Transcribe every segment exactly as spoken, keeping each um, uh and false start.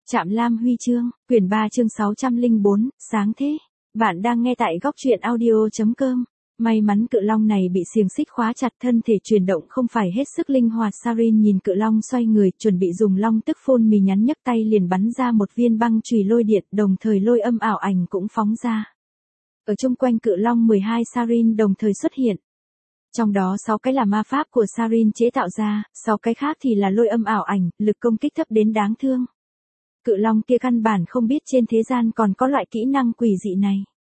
Trạm Lam Huy chương, quyển ba chương sáu trăm lẻ bốn, sáng thế. Bạn đang nghe tại góc truyện audio.com. May mắn cự long này bị xiềng xích khóa chặt, thân thể chuyển động không phải hết sức linh hoạt. Sarin nhìn cự long xoay người, chuẩn bị dùng long tức phun mì nhắn, nhấc tay liền bắn ra một viên băng chùy lôi điện, đồng thời lôi âm ảo ảnh cũng phóng ra. Ở chung quanh cự long mười hai Sarin đồng thời xuất hiện. Trong đó sáu cái là ma pháp của Sarin chế tạo ra, sáu cái khác thì là lôi âm ảo ảnh, lực công kích thấp đến đáng thương. Cự long kia căn bản không biết trên thế gian còn có loại kỹ năng quỷ dị này.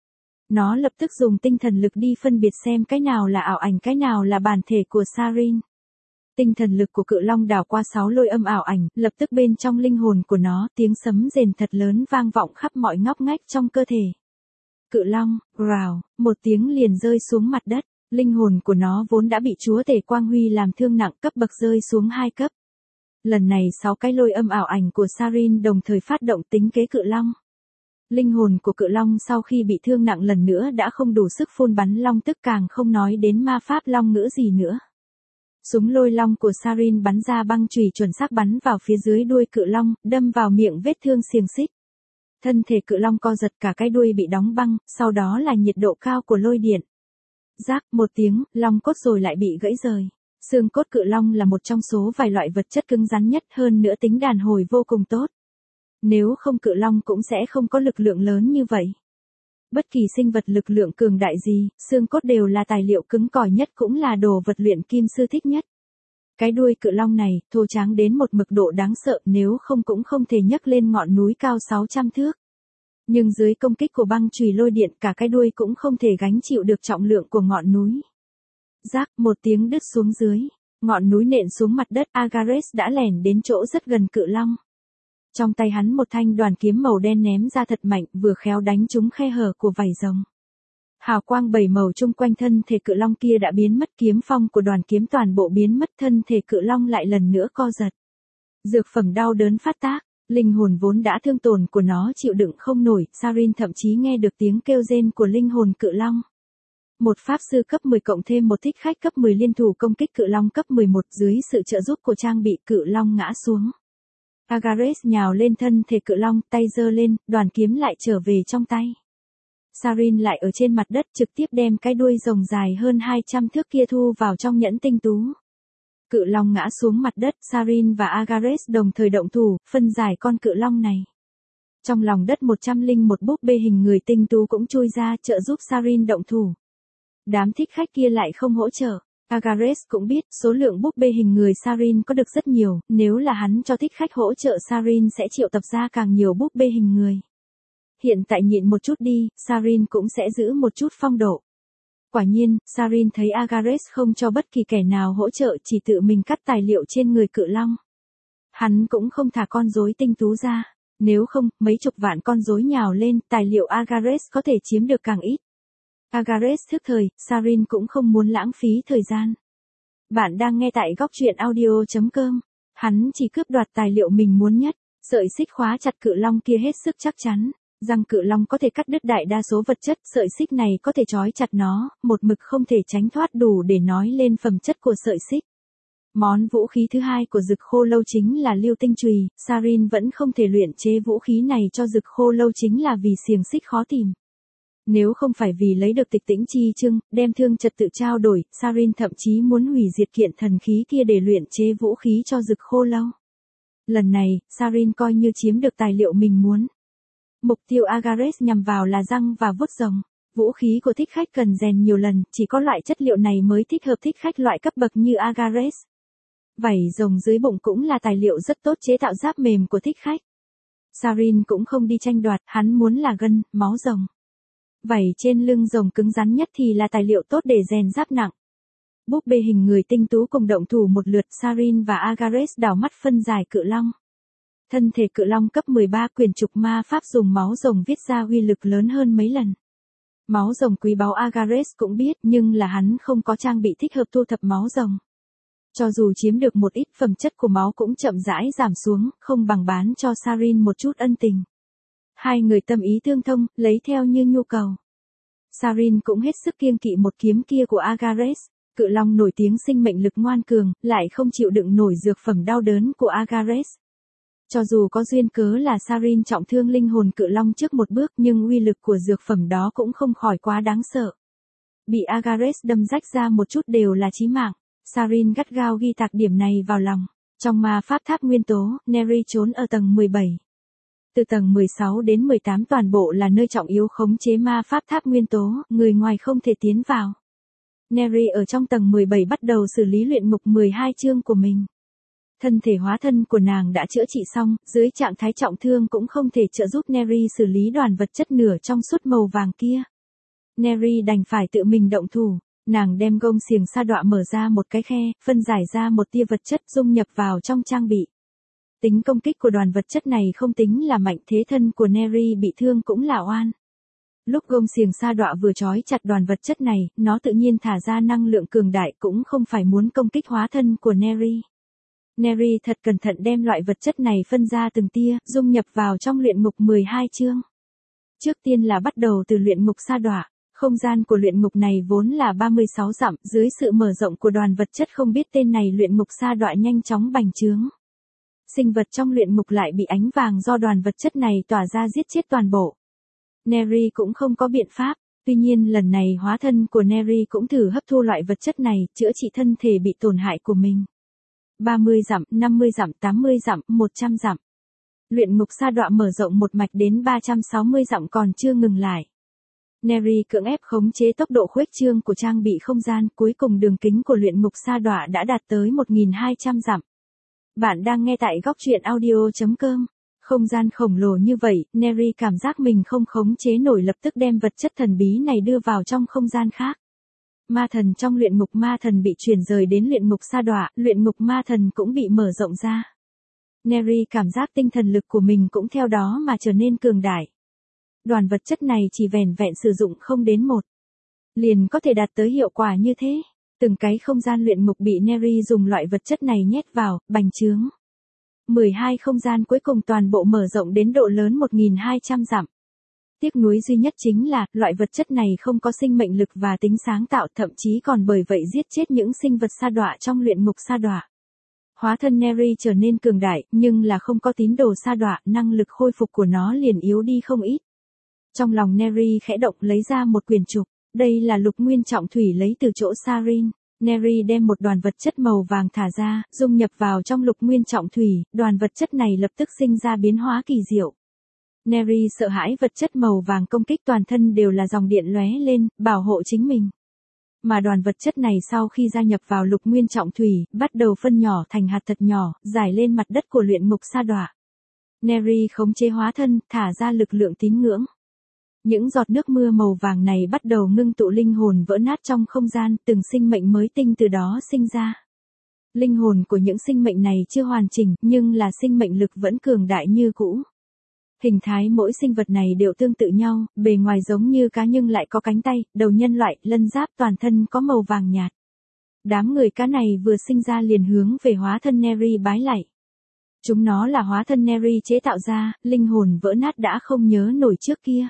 Nó lập tức dùng tinh thần lực đi phân biệt xem cái nào là ảo ảnh, cái nào là bản thể của Sarin. Tinh thần lực của cự long đảo qua sáu lôi âm ảo ảnh, lập tức bên trong linh hồn của nó, tiếng sấm rền thật lớn vang vọng khắp mọi ngóc ngách trong cơ thể. Cự long, rào, một tiếng liền rơi xuống mặt đất, linh hồn của nó vốn đã bị chúa tể quang huy làm thương nặng, cấp bậc rơi xuống hai cấp. Lần này sáu cái lôi âm ảo ảnh của Sarin đồng thời phát động tính kế cự long. Linh hồn của cự long sau khi bị thương nặng lần nữa đã không đủ sức phun bắn long tức, càng không nói đến ma pháp long ngữ gì nữa. Súng lôi long của Sarin bắn ra băng chùy chuẩn xác bắn vào phía dưới đuôi cự long, đâm vào miệng vết thương xiềng xích. Thân thể cự long co giật, cả cái đuôi bị đóng băng, sau đó là nhiệt độ cao của lôi điện. Rác một tiếng, long cốt rồi lại bị gãy rời. Xương cốt cự long là một trong số vài loại vật chất cứng rắn nhất, hơn nữa tính đàn hồi vô cùng tốt. Nếu không cự long cũng sẽ không có lực lượng lớn như vậy. Bất kỳ sinh vật lực lượng cường đại gì, xương cốt đều là tài liệu cứng cỏi nhất, cũng là đồ vật luyện kim sư thích nhất. Cái đuôi cự long này, thô tráng đến một mực độ đáng sợ, nếu không cũng không thể nhấc lên ngọn núi cao sáu trăm thước. Nhưng dưới công kích của băng chùy lôi điện, cả cái đuôi cũng không thể gánh chịu được trọng lượng của ngọn núi. Rác một tiếng đứt xuống dưới, ngọn núi nện xuống mặt đất. Agares đã lẻn đến chỗ rất gần cự long. Trong tay hắn một thanh đoàn kiếm màu đen ném ra thật mạnh, vừa khéo đánh trúng khe hở của vảy rồng. Hào quang bảy màu chung quanh thân thể cự long kia đã biến mất, kiếm phong của đoàn kiếm toàn bộ biến mất, thân thể cự long lại lần nữa co giật. Dược phẩm đau đớn phát tác, linh hồn vốn đã thương tổn của nó chịu đựng không nổi. Sarin thậm chí nghe được tiếng kêu rên của linh hồn cự long. Một pháp sư cấp mười cộng thêm một thích khách cấp mười liên thủ công kích cự long cấp mười một, dưới sự trợ giúp của trang bị, cự long ngã xuống. Agares nhào lên thân thể cự long, tay giơ lên, đoàn kiếm lại trở về trong tay. Sarin lại ở trên mặt đất trực tiếp đem cái đuôi rồng dài hơn hai trăm thước kia thu vào trong nhẫn tinh tú. Cự long ngã xuống mặt đất, Sarin và Agares đồng thời động thủ, phân giải con cự long này. Trong lòng đất một trăm lẻ một búp bê hình người tinh tú cũng chui ra trợ giúp Sarin động thủ. Đám thích khách kia lại không hỗ trợ. Agares cũng biết số lượng búp bê hình người Sarin có được rất nhiều, nếu là hắn cho thích khách hỗ trợ Sarin sẽ triệu tập ra càng nhiều búp bê hình người. Hiện tại nhịn một chút đi, Sarin cũng sẽ giữ một chút phong độ. Quả nhiên, Sarin thấy Agares không cho bất kỳ kẻ nào hỗ trợ, chỉ tự mình cắt tài liệu trên người cự long. Hắn cũng không thả con rối tinh tú ra, nếu không, mấy chục vạn con rối nhào lên, tài liệu Agares có thể chiếm được càng ít. Agares thức thời, Sarin cũng không muốn lãng phí thời gian. Bạn đang nghe tại góc truyện audio.com. Hắn chỉ cướp đoạt tài liệu mình muốn nhất. Sợi xích khóa chặt cự long kia hết sức chắc chắn. Răng cự long có thể cắt đứt đại đa số vật chất, sợi xích này có thể trói chặt nó, một mực không thể tránh thoát, đủ để nói lên phẩm chất của sợi xích. Món vũ khí thứ hai của Dực Khô Lâu chính là Lưu Tinh Chùy. Sarin vẫn không thể luyện chế vũ khí này cho Dực Khô Lâu chính là vì xiềng xích khó tìm. Nếu không phải vì lấy được tịch tĩnh chi chương, đem thương trật tự trao đổi, Sarin thậm chí muốn hủy diệt kiện thần khí kia để luyện chế vũ khí cho Dực Khô Lâu. Lần này, Sarin coi như chiếm được tài liệu mình muốn. Mục tiêu Agares nhằm vào là răng và vuốt rồng. Vũ khí của thích khách cần rèn nhiều lần, chỉ có loại chất liệu này mới thích hợp thích khách loại cấp bậc như Agares. Vảy rồng dưới bụng cũng là tài liệu rất tốt chế tạo giáp mềm của thích khách. Sarin cũng không đi tranh đoạt, hắn muốn là gân, máu rồng. Vảy trên lưng rồng cứng rắn nhất thì là tài liệu tốt để rèn giáp nặng. Búp bê hình người tinh tú cùng động thủ một lượt, Sarin và Agares đảo mắt phân giải cự long. Thân thể cự long cấp mười ba, quyển trục ma pháp dùng máu rồng viết ra uy lực lớn hơn mấy lần. Máu rồng quý báu Agares cũng biết, nhưng là hắn không có trang bị thích hợp thu thập máu rồng. Cho dù chiếm được một ít, phẩm chất của máu cũng chậm rãi giảm xuống, không bằng bán cho Sarin một chút ân tình. Hai người tâm ý tương thông, lấy theo như nhu cầu. Sarin cũng hết sức kiêng kỵ một kiếm kia của Agares. Cự long nổi tiếng sinh mệnh lực ngoan cường, lại không chịu đựng nổi dược phẩm đau đớn của Agares. Cho dù có duyên cớ là Sarin trọng thương linh hồn cự long trước một bước nhưng uy lực của dược phẩm đó cũng không khỏi quá đáng sợ. Bị Agares đâm rách ra một chút đều là chí mạng. Sarin gắt gao ghi tạc điểm này vào lòng. Trong ma pháp tháp nguyên tố, Neri trốn ở tầng mười bảy. Từ tầng mười sáu đến mười tám toàn bộ là nơi trọng yếu khống chế ma pháp tháp nguyên tố, người ngoài không thể tiến vào. Neri ở trong tầng mười bảy bắt đầu xử lý luyện ngục mười hai chương của mình. Thân thể hóa thân của nàng đã chữa trị xong, dưới trạng thái trọng thương cũng không thể trợ giúp Neri xử lý đoàn vật chất nửa trong suốt màu vàng kia. Neri đành phải tự mình động thủ, nàng đem gông xiềng sa đọa mở ra một cái khe, phân giải ra một tia vật chất dung nhập vào trong trang bị. Tính công kích của đoàn vật chất này không tính là mạnh, thế thân của Neri bị thương cũng là oan. Lúc gông xiềng sa đọa vừa trói chặt đoàn vật chất này, nó tự nhiên thả ra năng lượng cường đại cũng không phải muốn công kích hóa thân của Neri. Neri thật cẩn thận đem loại vật chất này phân ra từng tia, dung nhập vào trong luyện ngục mười hai chương. Trước tiên là bắt đầu từ luyện ngục sa đọa. Không gian của luyện ngục này vốn là ba mươi sáu dặm, dưới sự mở rộng của đoàn vật chất không biết tên này luyện ngục sa đọa nhanh chóng bành trướng. Sinh vật trong luyện ngục lại bị ánh vàng do đoàn vật chất này tỏa ra giết chết toàn bộ. Neri cũng không có biện pháp, tuy nhiên lần này hóa thân của Neri cũng thử hấp thu loại vật chất này, chữa trị thân thể bị tổn hại của mình. ba mươi dặm, năm mươi dặm, tám mươi dặm, một trăm dặm. Luyện ngục sa đọa mở rộng một mạch đến ba trăm sáu mươi dặm còn chưa ngừng lại. Neri cưỡng ép khống chế tốc độ khuếch trương của trang bị không gian, cuối cùng đường kính của luyện ngục sa đọa đã đạt tới một nghìn hai trăm dặm. Bạn đang nghe tại góc truyện audio chấm com. Không gian khổng lồ như vậy, Neri cảm giác mình không khống chế nổi, lập tức đem vật chất thần bí này đưa vào trong không gian khác. Ma thần trong luyện ngục ma thần bị chuyển rời đến luyện ngục sa đọa, luyện ngục ma thần cũng bị mở rộng ra. Neri cảm giác tinh thần lực của mình cũng theo đó mà trở nên cường đại. Đoàn vật chất này chỉ vẻn vẹn sử dụng không đến một, liền có thể đạt tới hiệu quả như thế. Từng cái không gian luyện ngục bị Neri dùng loại vật chất này nhét vào, bành trướng. mười hai không gian cuối cùng toàn bộ mở rộng đến độ lớn một nghìn hai trăm dặm. Tiếc nuối duy nhất chính là, loại vật chất này không có sinh mệnh lực và tính sáng tạo, thậm chí còn bởi vậy giết chết những sinh vật sa đọa trong luyện ngục sa đọa. Hóa thân Neri trở nên cường đại, nhưng là không có tín đồ sa đọa, năng lực khôi phục của nó liền yếu đi không ít. Trong lòng Neri khẽ động lấy ra một quyển trục, đây là lục nguyên trọng thủy lấy từ chỗ Sarin. Neri đem một đoàn vật chất màu vàng thả ra, dung nhập vào trong lục nguyên trọng thủy, đoàn vật chất này lập tức sinh ra biến hóa kỳ diệu. Neri sợ hãi vật chất màu vàng công kích toàn thân đều là dòng điện lóe lên, bảo hộ chính mình. Mà đoàn vật chất này sau khi gia nhập vào lục nguyên trọng thủy, bắt đầu phân nhỏ thành hạt thật nhỏ, rải lên mặt đất của luyện ngục sa đọa. Neri khống chế hóa thân, thả ra lực lượng tín ngưỡng. Những giọt nước mưa màu vàng này bắt đầu ngưng tụ linh hồn vỡ nát trong không gian, từng sinh mệnh mới tinh từ đó sinh ra. Linh hồn của những sinh mệnh này chưa hoàn chỉnh, nhưng là sinh mệnh lực vẫn cường đại như cũ. Hình thái mỗi sinh vật này đều tương tự nhau, bề ngoài giống như cá nhưng lại có cánh tay, đầu nhân loại, lân giáp, toàn thân có màu vàng nhạt. Đám người cá này vừa sinh ra liền hướng về hóa thân Neri bái lạy. Chúng nó là hóa thân Neri chế tạo ra, linh hồn vỡ nát đã không nhớ nổi trước kia.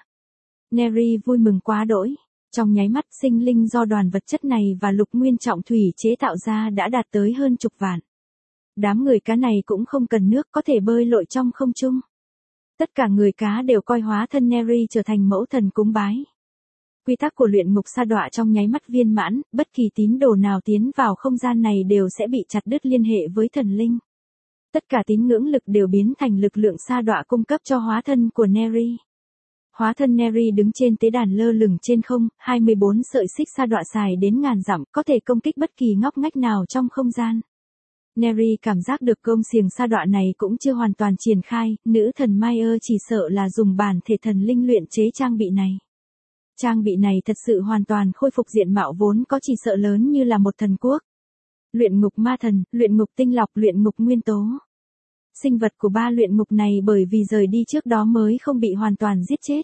Neri vui mừng quá đỗi. Trong nháy mắt, sinh linh do đoàn vật chất này và lục nguyên trọng thủy chế tạo ra đã đạt tới hơn chục vạn. Đám người cá này cũng không cần nước, có thể bơi lội trong không trung. Tất cả người cá đều coi hóa thân Neri trở thành mẫu thần cúng bái. Quy tắc của luyện ngục sa đọa trong nháy mắt viên mãn, bất kỳ tín đồ nào tiến vào không gian này đều sẽ bị chặt đứt liên hệ với thần linh. Tất cả tín ngưỡng lực đều biến thành lực lượng sa đọa cung cấp cho hóa thân của Neri. Hóa thân Neri đứng trên tế đàn lơ lửng trên không, hai mươi bốn sợi xích sa đọa dài đến ngàn dặm, có thể công kích bất kỳ ngóc ngách nào trong không gian. Neri cảm giác được gông xiềng sa đọa này cũng chưa hoàn toàn triển khai, nữ thần Maya chỉ sợ là dùng bản thể thần linh luyện chế trang bị này. Trang bị này thật sự hoàn toàn khôi phục diện mạo vốn có chỉ sợ lớn như là một thần quốc. Luyện ngục ma thần, luyện ngục tinh lọc, luyện ngục nguyên tố. Sinh vật của ba luyện ngục này bởi vì rời đi trước đó mới không bị hoàn toàn giết chết.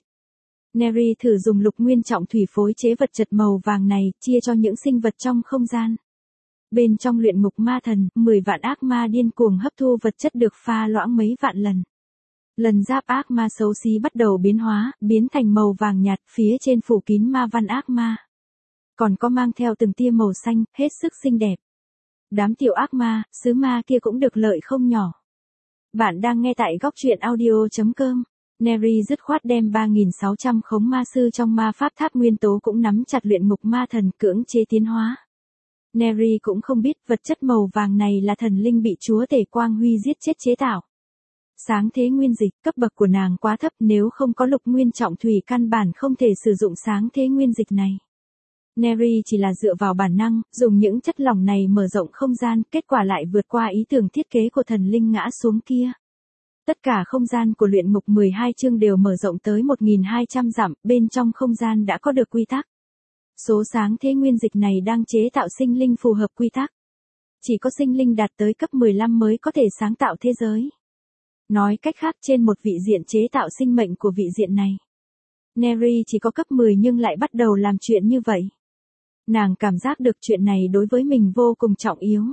Neri thử dùng lục nguyên trọng thủy phối chế vật chất màu vàng này, chia cho những sinh vật trong không gian. Bên trong luyện ngục ma thần, mười vạn ác ma điên cuồng hấp thu vật chất được pha loãng mấy vạn lần. Lần giáp ác ma xấu xí bắt đầu biến hóa, biến thành màu vàng nhạt, phía trên phủ kín ma văn ác ma. Còn có mang theo từng tia màu xanh, hết sức xinh đẹp. Đám tiểu ác ma, sứ ma kia cũng được lợi không nhỏ. Bạn đang nghe tại góc truyện audio.com. Neri dứt khoát đem ba nghìn sáu trăm khống ma sư trong ma pháp tháp nguyên tố cũng nắm chặt luyện ngục ma thần cưỡng chế tiến hóa. Neri cũng không biết vật chất màu vàng này là thần linh bị chúa tể Quang Huy giết chết chế tạo. Sáng thế nguyên dịch, cấp bậc của nàng quá thấp, nếu không có lục nguyên trọng thủy căn bản không thể sử dụng sáng thế nguyên dịch này. Neri chỉ là dựa vào bản năng, dùng những chất lỏng này mở rộng không gian, kết quả lại vượt qua ý tưởng thiết kế của thần linh ngã xuống kia. Tất cả không gian của luyện ngục mười hai chương đều mở rộng tới một nghìn hai trăm dặm, bên trong không gian đã có được quy tắc. Số sáng thế nguyên dịch này đang chế tạo sinh linh phù hợp quy tắc. Chỉ có sinh linh đạt tới cấp mười lăm mới có thể sáng tạo thế giới. Nói cách khác, trên một vị diện chế tạo sinh mệnh của vị diện này, Neri chỉ có cấp mười nhưng lại bắt đầu làm chuyện như vậy. Nàng cảm giác được chuyện này đối với mình vô cùng trọng yếu.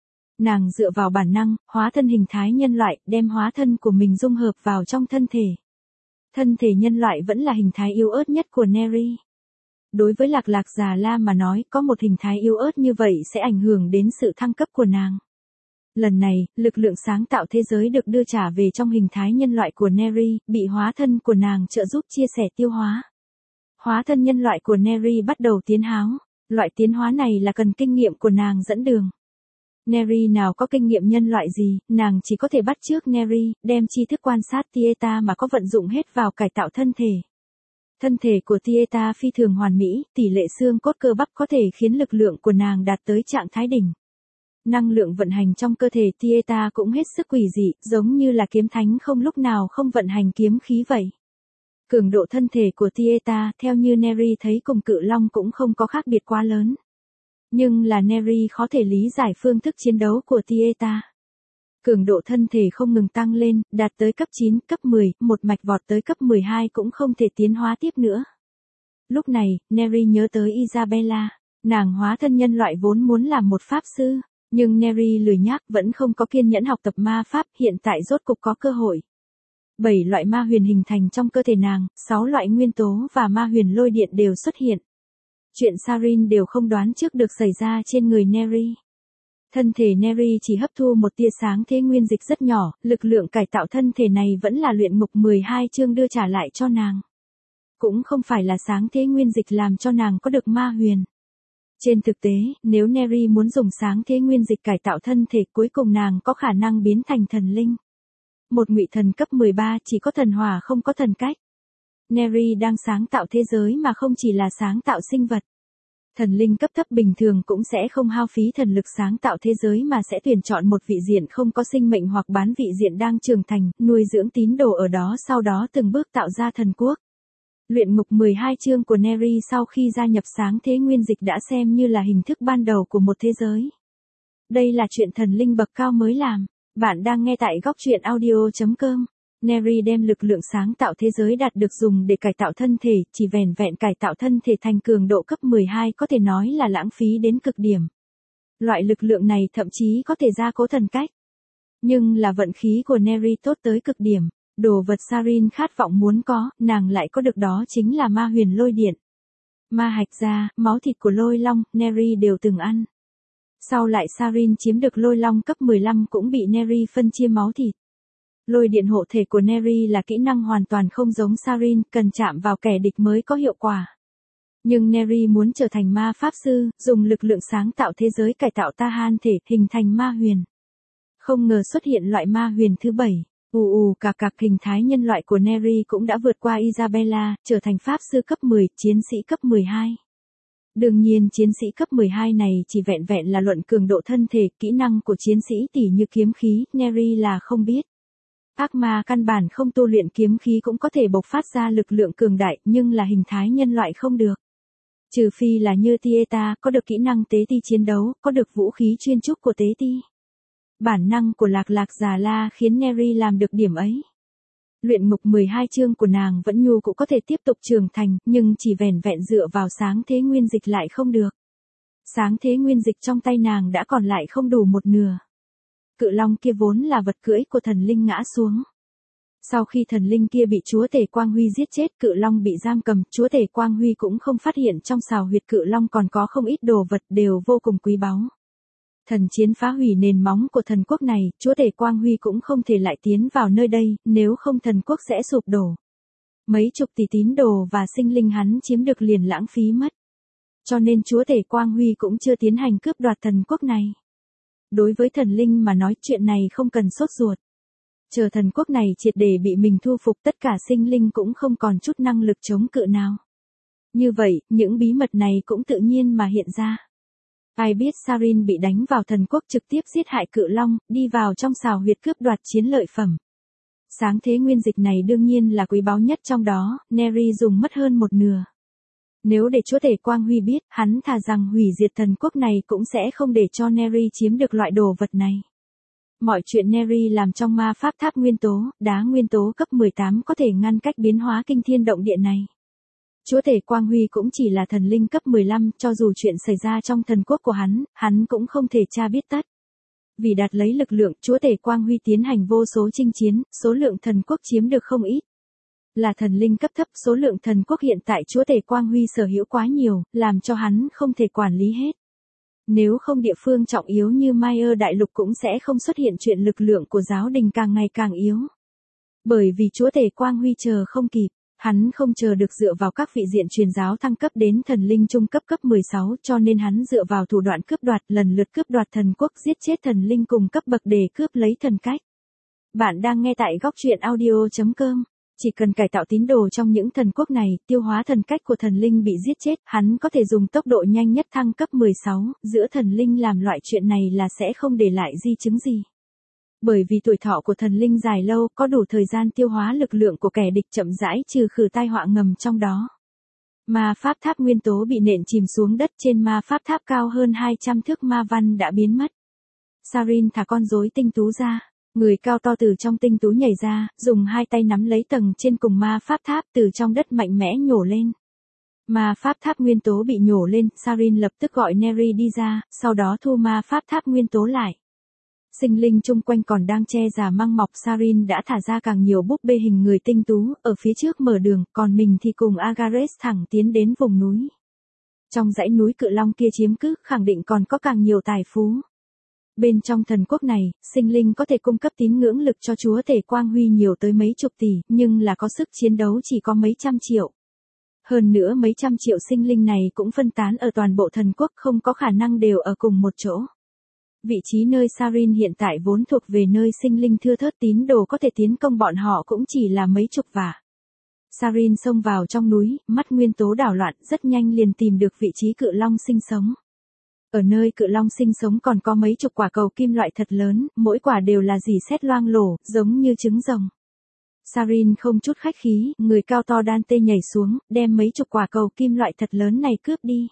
Nàng dựa vào bản năng, hóa thân hình thái nhân loại, đem hóa thân của mình dung hợp vào trong thân thể. Thân thể nhân loại vẫn là hình thái yếu ớt nhất của Neri. Đối với Lạc Lạc Già La mà nói, có một hình thái yếu ớt như vậy sẽ ảnh hưởng đến sự thăng cấp của nàng. Lần này, lực lượng sáng tạo thế giới được đưa trả về trong hình thái nhân loại của Neri, bị hóa thân của nàng trợ giúp chia sẻ tiêu hóa. Hóa thân nhân loại của Neri bắt đầu tiến hóa. Loại tiến hóa này là cần kinh nghiệm của nàng dẫn đường. Neri nào có kinh nghiệm nhân loại gì, nàng chỉ có thể bắt chước Neri, đem tri thức quan sát Tieta mà có vận dụng hết vào cải tạo thân thể. Thân thể của Tieta phi thường hoàn mỹ, tỷ lệ xương cốt cơ bắp có thể khiến lực lượng của nàng đạt tới trạng thái đỉnh. Năng lượng vận hành trong cơ thể Tieta cũng hết sức quỷ dị, giống như là kiếm thánh không lúc nào không vận hành kiếm khí vậy. Cường độ thân thể của Tieta, theo như Neri thấy cùng cự long cũng không có khác biệt quá lớn. Nhưng là Neri khó thể lý giải phương thức chiến đấu của Tieta. Cường độ thân thể không ngừng tăng lên, đạt tới cấp chín, cấp mười, một mạch vọt tới cấp mười hai cũng không thể tiến hóa tiếp nữa. Lúc này, Neri nhớ tới Isabella, nàng hóa thân nhân loại vốn muốn làm một pháp sư, nhưng Neri lười nhác vẫn không có kiên nhẫn học tập ma pháp, hiện tại rốt cục có cơ hội. Bảy loại ma huyền hình thành trong cơ thể nàng, sáu loại nguyên tố và ma huyền lôi điện đều xuất hiện. Chuyện Sarin đều không đoán trước được xảy ra trên người Neri. Thân thể Neri chỉ hấp thu một tia sáng thế nguyên dịch rất nhỏ, lực lượng cải tạo thân thể này vẫn là luyện ngục mười hai chương đưa trả lại cho nàng. Cũng không phải là sáng thế nguyên dịch làm cho nàng có được ma huyền. Trên thực tế, nếu Neri muốn dùng sáng thế nguyên dịch cải tạo thân thể, cuối cùng nàng có khả năng biến thành thần linh. Một ngụy thần cấp mười ba chỉ có thần hỏa không có thần cách. Neri đang sáng tạo thế giới mà không chỉ là sáng tạo sinh vật. Thần linh cấp thấp bình thường cũng sẽ không hao phí thần lực sáng tạo thế giới mà sẽ tuyển chọn một vị diện không có sinh mệnh hoặc bán vị diện đang trưởng thành, nuôi dưỡng tín đồ ở đó, sau đó từng bước tạo ra thần quốc. Luyện ngục mười hai chương của Neri sau khi gia nhập sáng thế nguyên dịch đã xem như là hình thức ban đầu của một thế giới. Đây là chuyện thần linh bậc cao mới làm. Bạn đang nghe tại góc truyện audio.com. Neri đem lực lượng sáng tạo thế giới đạt được dùng để cải tạo thân thể, chỉ vẻn vẹn cải tạo thân thể thành cường độ cấp mười hai có thể nói là lãng phí đến cực điểm. Loại lực lượng này thậm chí có thể gia cố thần cách. Nhưng là vận khí của Neri tốt tới cực điểm. Đồ vật Sarin khát vọng muốn có, nàng lại có được, đó chính là ma huyền lôi điện. Ma hạch da, máu thịt của lôi long, Neri đều từng ăn. Sau lại Sarin chiếm được lôi long cấp mười lăm cũng bị Neri phân chia máu thịt. Lôi điện hộ thể của Neri là kỹ năng hoàn toàn không giống Sarin, cần chạm vào kẻ địch mới có hiệu quả. Nhưng Neri muốn trở thành ma pháp sư, dùng lực lượng sáng tạo thế giới cải tạo Tahan thể, hình thành ma huyền. Không ngờ xuất hiện loại ma huyền thứ bảy. Ù ù cạc cạc, hình thái nhân loại của Neri cũng đã vượt qua Isabella, trở thành pháp sư cấp mười, chiến sĩ cấp mười hai. Đương nhiên chiến sĩ cấp mười hai này chỉ vẹn vẹn là luận cường độ thân thể, kỹ năng của chiến sĩ tỉ như kiếm khí, Neri là không biết. Ác ma căn bản không tu luyện kiếm khí cũng có thể bộc phát ra lực lượng cường đại, nhưng là hình thái nhân loại không được. Trừ phi là như Tieta, có được kỹ năng tế ti chiến đấu, có được vũ khí chuyên trúc của tế ti. Bản năng của Lạc Lạc Già La khiến Neri làm được điểm ấy. Luyện ngục mười hai chương của nàng vẫn nhu cũng có thể tiếp tục trưởng thành, nhưng chỉ vẻn vẹn dựa vào sáng thế nguyên dịch lại không được. Sáng thế nguyên dịch trong tay nàng đã còn lại không đủ một nửa. Cự long kia vốn là vật cưỡi của thần linh ngã xuống. Sau khi thần linh kia bị chúa tể Quang Huy giết chết, cự long bị giam cầm, chúa tể Quang Huy cũng không phát hiện trong sào huyệt cự long còn có không ít đồ vật đều vô cùng quý báu. Thần chiến phá hủy nền móng của thần quốc này, chúa tể Quang Huy cũng không thể lại tiến vào nơi đây, nếu không thần quốc sẽ sụp đổ. Mấy chục tỷ tín đồ và sinh linh hắn chiếm được liền lãng phí mất. Cho nên chúa tể Quang Huy cũng chưa tiến hành cướp đoạt thần quốc này. Đối với thần linh mà nói chuyện này không cần sốt ruột. Chờ thần quốc này triệt để bị mình thu phục, tất cả sinh linh cũng không còn chút năng lực chống cự nào. Như vậy, những bí mật này cũng tự nhiên mà hiện ra. Ai biết Sarin bị đánh vào thần quốc trực tiếp giết hại cự long, đi vào trong xào huyệt cướp đoạt chiến lợi phẩm. Sáng thế nguyên dịch này đương nhiên là quý báu nhất trong đó, Neri dùng mất hơn một nửa. Nếu để chúa tể Quang Huy biết, hắn thà rằng hủy diệt thần quốc này cũng sẽ không để cho Neri chiếm được loại đồ vật này. Mọi chuyện Neri làm trong ma pháp tháp nguyên tố, đá nguyên tố cấp mười tám có thể ngăn cách biến hóa kinh thiên động địa này. Chúa tể Quang Huy cũng chỉ là thần linh cấp mười lăm, cho dù chuyện xảy ra trong thần quốc của hắn, hắn cũng không thể tra biết tất. Vì đạt lấy lực lượng, chúa tể Quang Huy tiến hành vô số chinh chiến, số lượng thần quốc chiếm được không ít. Là thần linh cấp thấp, số lượng thần quốc hiện tại chúa tể Quang Huy sở hữu quá nhiều, làm cho hắn không thể quản lý hết. Nếu không địa phương trọng yếu như Mayer đại lục cũng sẽ không xuất hiện chuyện lực lượng của giáo đình càng ngày càng yếu. Bởi vì chúa tể Quang Huy chờ không kịp, hắn không chờ được dựa vào các vị diện truyền giáo thăng cấp đến thần linh trung cấp cấp mười sáu, cho nên hắn dựa vào thủ đoạn cướp đoạt, lần lượt cướp đoạt thần quốc, giết chết thần linh cùng cấp bậc để cướp lấy thần cách. Bạn đang nghe tại góc truyện audio chấm com. Chỉ cần cải tạo tín đồ trong những thần quốc này, tiêu hóa thần cách của thần linh bị giết chết, hắn có thể dùng tốc độ nhanh nhất thăng cấp mười sáu, giữa thần linh làm loại chuyện này là sẽ không để lại di chứng gì. Bởi vì tuổi thọ của thần linh dài lâu, có đủ thời gian tiêu hóa lực lượng của kẻ địch chậm rãi trừ khử tai họa ngầm trong đó. Ma pháp tháp nguyên tố bị nện chìm xuống đất, trên ma pháp tháp cao hơn hai trăm thước ma văn đã biến mất. Sarin thả con rối tinh tú ra. Người cao to từ trong tinh tú nhảy ra, dùng hai tay nắm lấy tầng trên cùng ma pháp tháp, từ trong đất mạnh mẽ nhổ lên. Ma pháp tháp nguyên tố bị nhổ lên, Sarin lập tức gọi Neri đi ra, sau đó thu ma pháp tháp nguyên tố lại. Sinh linh chung quanh còn đang che giả măng mọc, Sarin đã thả ra càng nhiều búp bê hình người tinh tú, ở phía trước mở đường, còn mình thì cùng Agares thẳng tiến đến vùng núi. Trong dãy núi cự long kia chiếm cứ, khẳng định còn có càng nhiều tài phú. Bên trong thần quốc này, sinh linh có thể cung cấp tín ngưỡng lực cho chúa tể Quang Huy nhiều tới mấy chục tỷ, nhưng là có sức chiến đấu chỉ có mấy trăm triệu. Hơn nữa mấy trăm triệu sinh linh này cũng phân tán ở toàn bộ thần quốc, không có khả năng đều ở cùng một chỗ. Vị trí nơi Sarin hiện tại vốn thuộc về nơi sinh linh thưa thớt, tín đồ có thể tiến công bọn họ cũng chỉ là mấy chục vả. Sarin xông vào trong núi, mắt nguyên tố đảo loạn, rất nhanh liền tìm được vị trí cự long sinh sống. Ở nơi cự long sinh sống còn có mấy chục quả cầu kim loại thật lớn, mỗi quả đều là dỉ sét loang lổ, giống như trứng rồng. Sarin không chút khách khí, người cao to Dante nhảy xuống, đem mấy chục quả cầu kim loại thật lớn này cướp đi.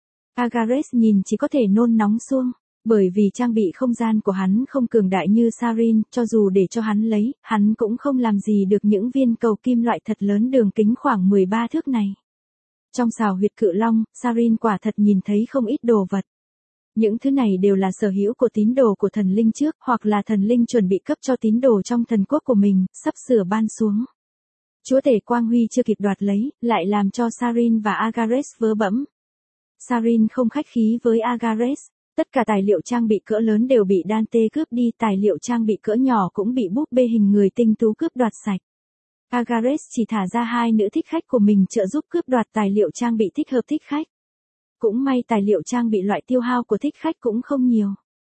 Agares nhìn chỉ có thể nôn nóng xuông, bởi vì trang bị không gian của hắn không cường đại như Sarin, cho dù để cho hắn lấy, hắn cũng không làm gì được những viên cầu kim loại thật lớn đường kính khoảng mười ba thước này. Trong xào huyệt cự long, Sarin quả thật nhìn thấy không ít đồ vật. Những thứ này đều là sở hữu của tín đồ của thần linh trước, hoặc là thần linh chuẩn bị cấp cho tín đồ trong thần quốc của mình, sắp sửa ban xuống. Chúa tể Quang Huy chưa kịp đoạt lấy, lại làm cho Sarin và Agares vớ bẫm. Sarin không khách khí với Agares, tất cả tài liệu trang bị cỡ lớn đều bị Dante cướp đi, tài liệu trang bị cỡ nhỏ cũng bị búp bê hình người tinh tú cướp đoạt sạch. Agares chỉ thả ra hai nữ thích khách của mình trợ giúp cướp đoạt tài liệu trang bị thích hợp thích khách. Cũng may tài liệu trang bị loại tiêu hao của thích khách cũng không nhiều.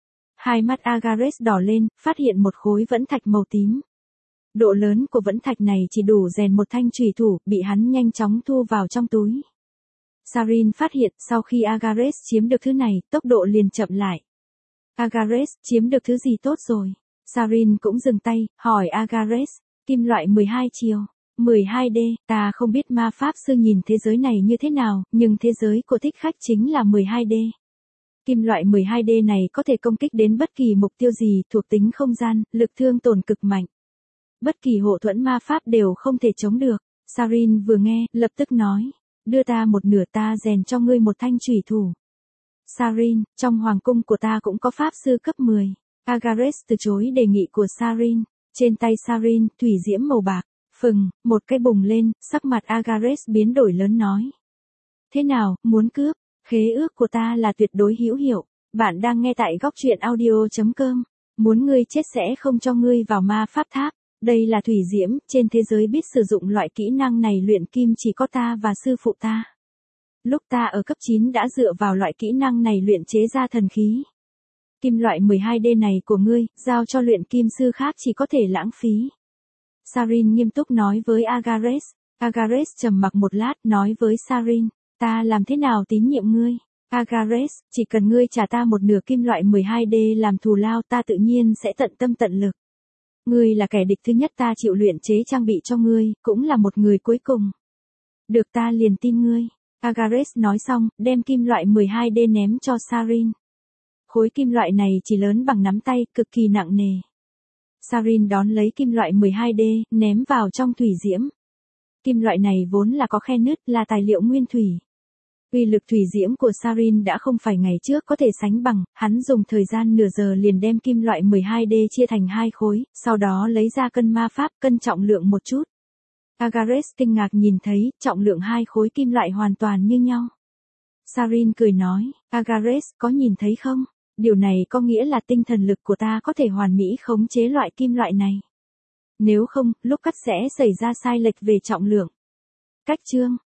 Hai mắt Agares đỏ lên, phát hiện một khối vẫn thạch màu tím. Độ lớn của vẫn thạch này chỉ đủ rèn một thanh chùy thủ, bị hắn nhanh chóng thu vào trong túi. Sarin phát hiện sau khi Agares chiếm được thứ này, tốc độ liền chậm lại. Agares, chiếm được thứ gì tốt rồi? Sarin cũng dừng tay, hỏi Agares, kim loại mười hai chiều. mười hai D, ta không biết ma pháp sư nhìn thế giới này như thế nào, nhưng thế giới của thích khách chính là mười hai D. Kim loại mười hai D này có thể công kích đến bất kỳ mục tiêu gì, thuộc tính không gian, lực thương tổn cực mạnh. Bất kỳ hộ thuẫn ma pháp đều không thể chống được. Sarin vừa nghe, lập tức nói, đưa ta một nửa, ta rèn cho ngươi một thanh chủy thủ. Sarin, trong hoàng cung của ta cũng có pháp sư cấp mười. Agares từ chối đề nghị của Sarin. Trên tay Sarin, thủy diễm màu bạc. Phừng, một cái bùng lên, sắc mặt Agares biến đổi lớn nói. Thế nào, muốn cướp? Khế ước của ta là tuyệt đối hữu hiệu. Bạn đang nghe tại góc truyện audio.com. Muốn ngươi chết sẽ không cho ngươi vào ma pháp tháp. Đây là thủy diễm, trên thế giới biết sử dụng loại kỹ năng này luyện kim chỉ có ta và sư phụ ta. Lúc ta ở cấp chín đã dựa vào loại kỹ năng này luyện chế ra thần khí. Kim loại mười hai D này của ngươi, giao cho luyện kim sư khác chỉ có thể lãng phí. Sarin nghiêm túc nói với Agares. Agares trầm mặc một lát nói với Sarin, ta làm thế nào tín nhiệm ngươi? Agares, chỉ cần ngươi trả ta một nửa kim loại mười hai D làm thù lao ta tự nhiên sẽ tận tâm tận lực. Ngươi là kẻ địch thứ nhất ta chịu luyện chế trang bị cho ngươi, cũng là một người cuối cùng. Được ta liền tin ngươi. Agares nói xong, đem kim loại mười hai D ném cho Sarin. Khối kim loại này chỉ lớn bằng nắm tay, cực kỳ nặng nề. Sarin đón lấy kim loại mười hai D, ném vào trong thủy diễm. Kim loại này vốn là có khe nứt, là tài liệu nguyên thủy. Uy lực thủy diễm của Sarin đã không phải ngày trước có thể sánh bằng, hắn dùng thời gian nửa giờ liền đem kim loại mười hai D chia thành hai khối, sau đó lấy ra cân ma pháp cân trọng lượng một chút. Agares kinh ngạc nhìn thấy, trọng lượng hai khối kim loại hoàn toàn như nhau. Sarin cười nói, Agares có nhìn thấy không? Điều này có nghĩa là tinh thần lực của ta có thể hoàn mỹ khống chế loại kim loại này. Nếu không, lúc cắt sẽ xảy ra sai lệch về trọng lượng. Cách chương